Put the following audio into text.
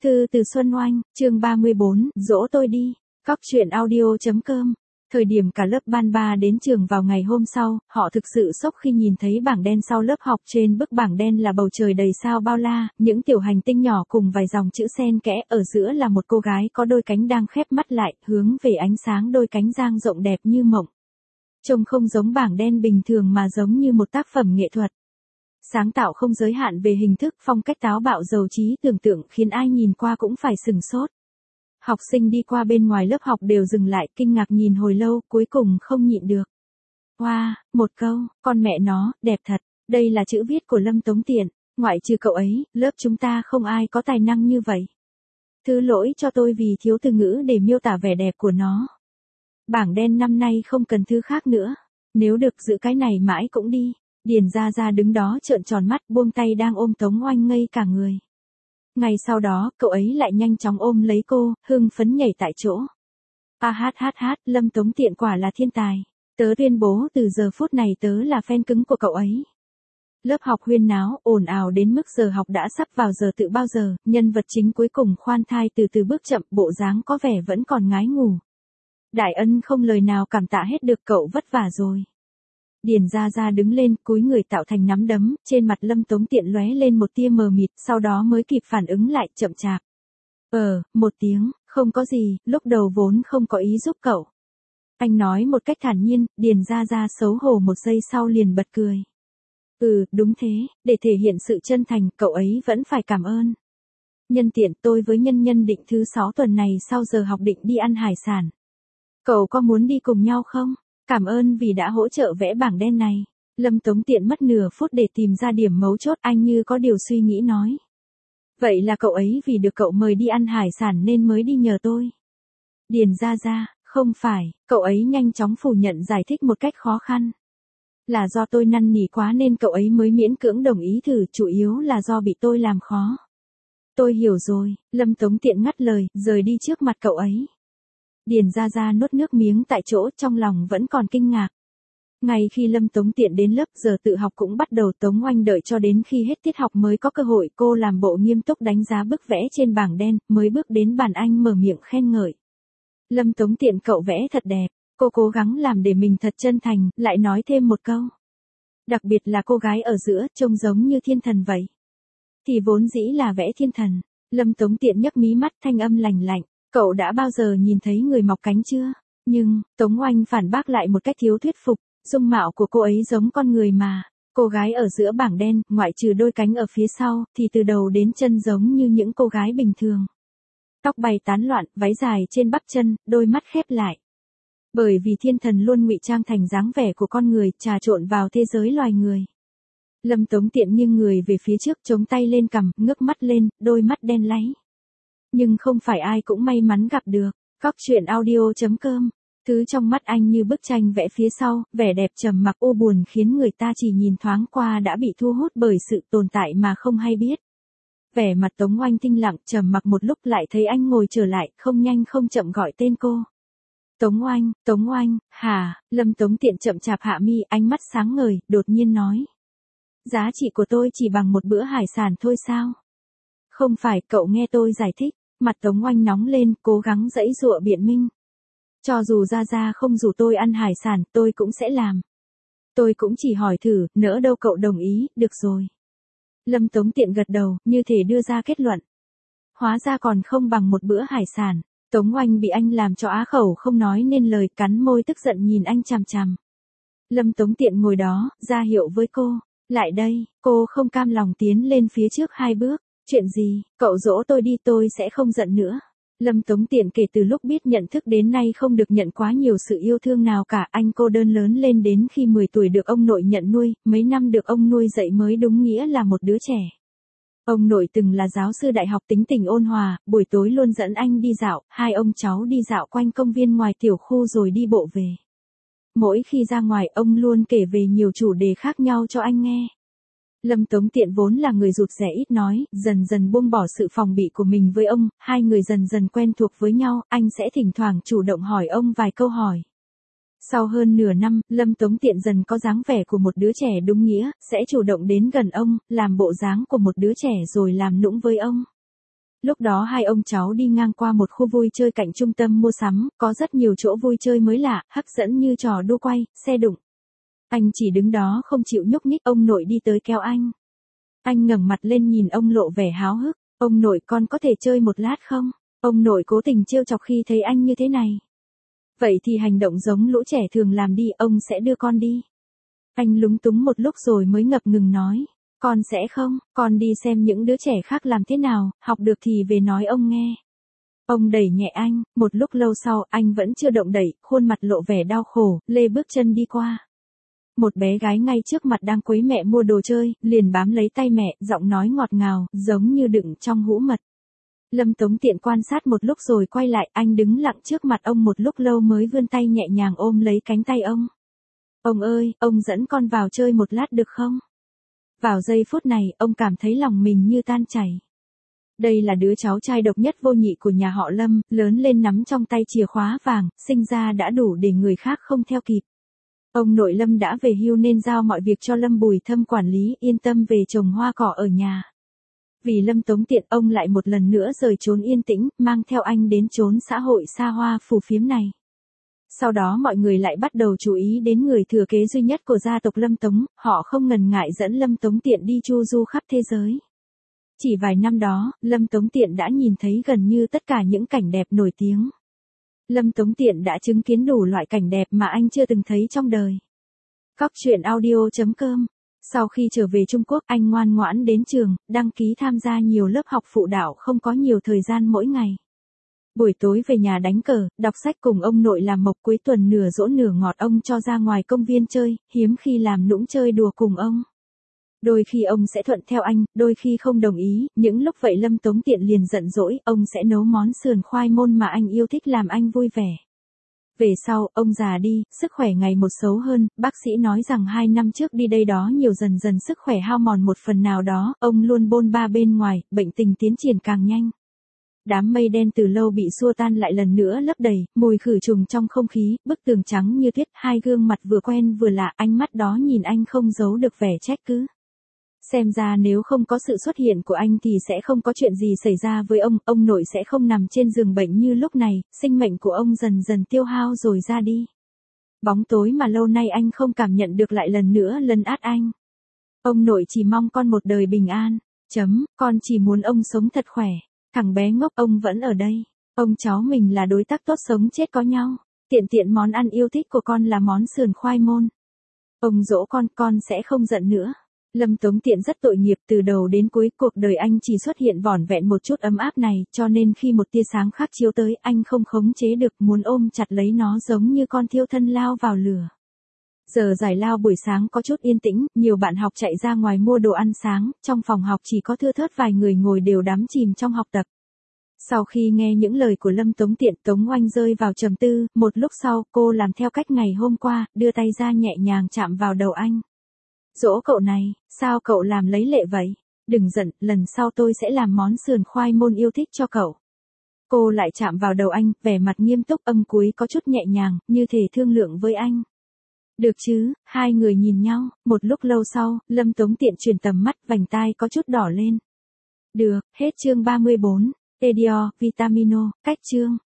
Thư từ Xuân Oanh, chương 34, dỗ tôi đi. Cóc truyện audio.com. Thời điểm cả lớp ban 3 đến trường vào ngày hôm sau, họ thực sự sốc khi nhìn thấy bảng đen sau lớp học. Trên bức bảng đen là bầu trời đầy sao bao la, những tiểu hành tinh nhỏ cùng vài dòng chữ xen kẽ, ở giữa là một cô gái có đôi cánh đang khép mắt lại, hướng về ánh sáng, đôi cánh dang rộng đẹp như mộng. Trông không giống bảng đen bình thường mà giống như một tác phẩm nghệ thuật. Sáng tạo không giới hạn về hình thức, phong cách táo bạo giàu trí tưởng tượng khiến ai nhìn qua cũng phải sửng sốt. Học sinh đi qua bên ngoài lớp học đều dừng lại, kinh ngạc nhìn hồi lâu, cuối cùng không nhịn được. Wow, một câu, con mẹ nó, đẹp thật, đây là chữ viết của Lâm Tống Tiện, ngoại trừ cậu ấy, lớp chúng ta không ai có tài năng như vậy. Thứ lỗi cho tôi vì thiếu từ ngữ để miêu tả vẻ đẹp của nó. Bảng đen năm nay không cần thứ khác nữa, nếu được giữ cái này mãi cũng đi. Điền Gia Gia đứng đó trợn tròn mắt, buông tay đang ôm Tống Oanh ngây cả người. Ngay sau đó, cậu ấy lại nhanh chóng ôm lấy cô, hưng phấn nhảy tại chỗ. Lâm Tống Tiện quả là thiên tài. Tớ tuyên bố từ giờ phút này tớ là fan cứng của cậu ấy. Lớp học huyên náo, ồn ào đến mức giờ học đã sắp vào giờ tự bao giờ, nhân vật chính cuối cùng khoan thai từ từ bước chậm, bộ dáng có vẻ vẫn còn ngái ngủ. Đại Ân không lời nào cảm tạ hết được, cậu vất vả rồi. Điền Gia Gia đứng lên, cúi người tạo thành nắm đấm, trên mặt Lâm Tống Tiện lóe lên một tia mờ mịt, sau đó mới kịp phản ứng lại, chậm chạp. Một tiếng, không có gì, lúc đầu vốn không có ý giúp cậu. Anh nói một cách thản nhiên, Điền Gia Gia xấu hổ một giây sau liền bật cười. Đúng thế, để thể hiện sự chân thành, cậu ấy vẫn phải cảm ơn. Nhân tiện tôi với Nhân định thứ 6 tuần này sau giờ học định đi ăn hải sản. Cậu có muốn đi cùng nhau không? Cảm ơn vì đã hỗ trợ vẽ bảng đen này. Lâm Tống Tiện mất nửa phút để tìm ra điểm mấu chốt, anh như có điều suy nghĩ nói. Vậy là cậu ấy vì được cậu mời đi ăn hải sản nên mới đi nhờ tôi. Điền Gia Gia, không phải, cậu ấy nhanh chóng phủ nhận, giải thích một cách khó khăn. Là do tôi năn nỉ quá nên cậu ấy mới miễn cưỡng đồng ý thử, chủ yếu là do bị tôi làm khó. Tôi hiểu rồi, Lâm Tống Tiện ngắt lời, rời đi trước mặt cậu ấy. Điền Gia Gia nuốt nước miếng tại chỗ, trong lòng vẫn còn kinh ngạc. Ngay khi Lâm Tống Tiện đến lớp, giờ tự học cũng bắt đầu. Tống Oanh đợi cho đến khi hết tiết học mới có cơ hội, cô làm bộ nghiêm túc đánh giá bức vẽ trên bảng đen, mới bước đến bàn anh mở miệng khen ngợi. Lâm Tống Tiện, cậu vẽ thật đẹp. Cô cố gắng làm để mình thật chân thành, lại nói thêm một câu. Đặc biệt là cô gái ở giữa, trông giống như thiên thần vậy. Thì vốn dĩ là vẽ thiên thần. Lâm Tống Tiện nhấc mí mắt, thanh âm lành lạnh. Cậu đã bao giờ nhìn thấy người mọc cánh chưa? Nhưng, Tống Oanh phản bác lại một cách thiếu thuyết phục, dung mạo của cô ấy giống con người mà. Cô gái ở giữa bảng đen, ngoại trừ đôi cánh ở phía sau, thì từ đầu đến chân giống như những cô gái bình thường. Tóc bay tán loạn, váy dài trên bắp chân, đôi mắt khép lại. Bởi vì thiên thần luôn ngụy trang thành dáng vẻ của con người, trà trộn vào thế giới loài người. Lâm Tống Tiện nghiêng người về phía trước, chống tay lên cằm, ngước mắt lên, đôi mắt đen láy. Nhưng không phải ai cũng may mắn gặp được. Cóc truyện audio.com. Thứ trong mắt anh như bức tranh vẽ phía sau, vẻ đẹp trầm mặc u buồn khiến người ta chỉ nhìn thoáng qua đã bị thu hút bởi sự tồn tại mà không hay biết. Vẻ mặt Tống Oanh tĩnh lặng, trầm mặc một lúc lại thấy anh ngồi trở lại, không nhanh không chậm gọi tên cô. Tống Oanh, hả? Lâm Tống Tiện chậm chạp hạ mi, ánh mắt sáng ngời, đột nhiên nói. Giá trị của tôi chỉ bằng một bữa hải sản thôi sao? Không phải, cậu nghe tôi giải thích. Mặt Tống Oanh nóng lên, cố gắng giãy giụa biện minh. Cho dù Gia Gia không rủ tôi ăn hải sản, tôi cũng sẽ làm. Tôi cũng chỉ hỏi thử, nỡ đâu cậu đồng ý, được rồi. Lâm Tống Tiện gật đầu, như thể đưa ra kết luận. Hóa ra còn không bằng một bữa hải sản. Tống Oanh bị anh làm cho á khẩu không nói nên lời, cắn môi tức giận nhìn anh chằm chằm. Lâm Tống Tiện ngồi đó, ra hiệu với cô. Lại đây, cô không cam lòng tiến lên phía trước 2 bước. Chuyện gì, cậu dỗ tôi đi, tôi sẽ không giận nữa. Lâm Tống Tiện kể từ lúc biết nhận thức đến nay không được nhận quá nhiều sự yêu thương nào cả. Anh cô đơn lớn lên đến khi 10 tuổi được ông nội nhận nuôi, mấy năm được ông nuôi dạy mới đúng nghĩa là một đứa trẻ. Ông nội từng là giáo sư đại học, tính tình ôn hòa, buổi tối luôn dẫn anh đi dạo, hai ông cháu đi dạo quanh công viên ngoài tiểu khu rồi đi bộ về. Mỗi khi ra ngoài ông luôn kể về nhiều chủ đề khác nhau cho anh nghe. Lâm Tống Tiện vốn là người rụt rè ít nói, dần dần buông bỏ sự phòng bị của mình với ông, hai người dần dần quen thuộc với nhau, anh sẽ thỉnh thoảng chủ động hỏi ông vài câu hỏi. Sau hơn nửa năm, Lâm Tống Tiện dần có dáng vẻ của một đứa trẻ đúng nghĩa, sẽ chủ động đến gần ông, làm bộ dáng của một đứa trẻ rồi làm nũng với ông. Lúc đó hai ông cháu đi ngang qua một khu vui chơi cạnh trung tâm mua sắm, có rất nhiều chỗ vui chơi mới lạ, hấp dẫn như trò đua quay, xe đụng. Anh chỉ đứng đó không chịu nhúc nhích, ông nội đi tới kéo anh. Anh ngẩng mặt lên nhìn ông lộ vẻ háo hức, ông nội con có thể chơi một lát không? Ông nội cố tình trêu chọc khi thấy anh như thế này. Vậy thì hành động giống lũ trẻ thường làm đi, ông sẽ đưa con đi. Anh lúng túng một lúc rồi mới ngập ngừng nói, con sẽ không, con đi xem những đứa trẻ khác làm thế nào, học được thì về nói ông nghe. Ông đẩy nhẹ anh, một lúc lâu sau anh vẫn chưa động đậy, khuôn mặt lộ vẻ đau khổ, lê bước chân đi qua. Một bé gái ngay trước mặt đang quấy mẹ mua đồ chơi, liền bám lấy tay mẹ, giọng nói ngọt ngào, giống như đựng trong hũ mật. Lâm Tống Tiện quan sát một lúc rồi quay lại, anh đứng lặng trước mặt ông một lúc lâu mới vươn tay nhẹ nhàng ôm lấy cánh tay ông. Ông ơi, ông dẫn con vào chơi một lát được không? Vào giây phút này, ông cảm thấy lòng mình như tan chảy. Đây là đứa cháu trai độc nhất vô nhị của nhà họ Lâm, lớn lên nắm trong tay chìa khóa vàng, sinh ra đã đủ để người khác không theo kịp. Ông nội Lâm đã về hưu nên giao mọi việc cho Lâm Bùi Thâm quản lý, yên tâm về trồng hoa cỏ ở nhà. Vì Lâm Tống Tiện, ông lại một lần nữa rời trốn yên tĩnh, mang theo anh đến chốn xã hội xa hoa phù phiếm này. Sau đó mọi người lại bắt đầu chú ý đến người thừa kế duy nhất của gia tộc Lâm Tống, họ không ngần ngại dẫn Lâm Tống Tiện đi chu du khắp thế giới. Chỉ vài năm đó, Lâm Tống Tiện đã nhìn thấy gần như tất cả những cảnh đẹp nổi tiếng. Lâm Tống Tiện đã chứng kiến đủ loại cảnh đẹp mà anh chưa từng thấy trong đời. Cóc truyện audio.com. Sau khi trở về Trung Quốc, anh ngoan ngoãn đến trường, đăng ký tham gia nhiều lớp học phụ đạo, không có nhiều thời gian mỗi ngày. Buổi tối về nhà đánh cờ, đọc sách cùng ông nội làm mộc, cuối tuần nửa dỗ nửa ngọt ông cho ra ngoài công viên chơi, hiếm khi làm nũng chơi đùa cùng ông. Đôi khi ông sẽ thuận theo anh, đôi khi không đồng ý, những lúc vậy Lâm Tống Tiện liền giận dỗi, ông sẽ nấu món sườn khoai môn mà anh yêu thích làm anh vui vẻ. Về sau, ông già đi, sức khỏe ngày một xấu hơn, bác sĩ nói rằng 2 năm trước đi đây đó nhiều dần dần sức khỏe hao mòn một phần nào đó, ông luôn bôn ba bên ngoài, bệnh tình tiến triển càng nhanh. Đám mây đen từ lâu bị xua tan lại lần nữa lấp đầy, mùi khử trùng trong không khí, bức tường trắng như tuyết, hai gương mặt vừa quen vừa lạ, ánh mắt đó nhìn anh không giấu được vẻ trách cứ. Xem ra nếu không có sự xuất hiện của anh thì sẽ không có chuyện gì xảy ra với ông nội sẽ không nằm trên giường bệnh như lúc này, sinh mệnh của ông dần dần tiêu hao rồi ra đi. Bóng tối mà lâu nay anh không cảm nhận được lại lần nữa lấn át anh. Ông nội chỉ mong con một đời bình an, con chỉ muốn ông sống thật khỏe. Thằng bé ngốc, ông vẫn ở đây. Ông cháu mình là đối tác tốt sống chết có nhau. Tiện món ăn yêu thích của con là món sườn khoai môn. Ông dỗ con sẽ không giận nữa. Lâm Tống Tiện rất tội nghiệp, từ đầu đến cuối cuộc đời anh chỉ xuất hiện vỏn vẹn một chút ấm áp này, cho nên khi một tia sáng khác chiếu tới, anh không khống chế được, muốn ôm chặt lấy nó giống như con thiêu thân lao vào lửa. Giờ giải lao buổi sáng có chút yên tĩnh, nhiều bạn học chạy ra ngoài mua đồ ăn sáng, trong phòng học chỉ có thưa thớt vài người ngồi đều đắm chìm trong học tập. Sau khi nghe những lời của Lâm Tống Tiện, Tống Oanh rơi vào trầm tư, một lúc sau, cô làm theo cách ngày hôm qua, đưa tay ra nhẹ nhàng chạm vào đầu anh. Dỗ cậu này, sao cậu làm lấy lệ vậy? Đừng giận, lần sau tôi sẽ làm món sườn khoai môn yêu thích cho cậu. Cô lại chạm vào đầu anh, vẻ mặt nghiêm túc, âm cuối có chút nhẹ nhàng, như thể thương lượng với anh. Được chứ, hai người nhìn nhau, một lúc lâu sau, Lâm Tống Tiện chuyển tầm mắt, vành tai có chút đỏ lên. Được, hết chương 34, Edior, Vitamino, cách chương.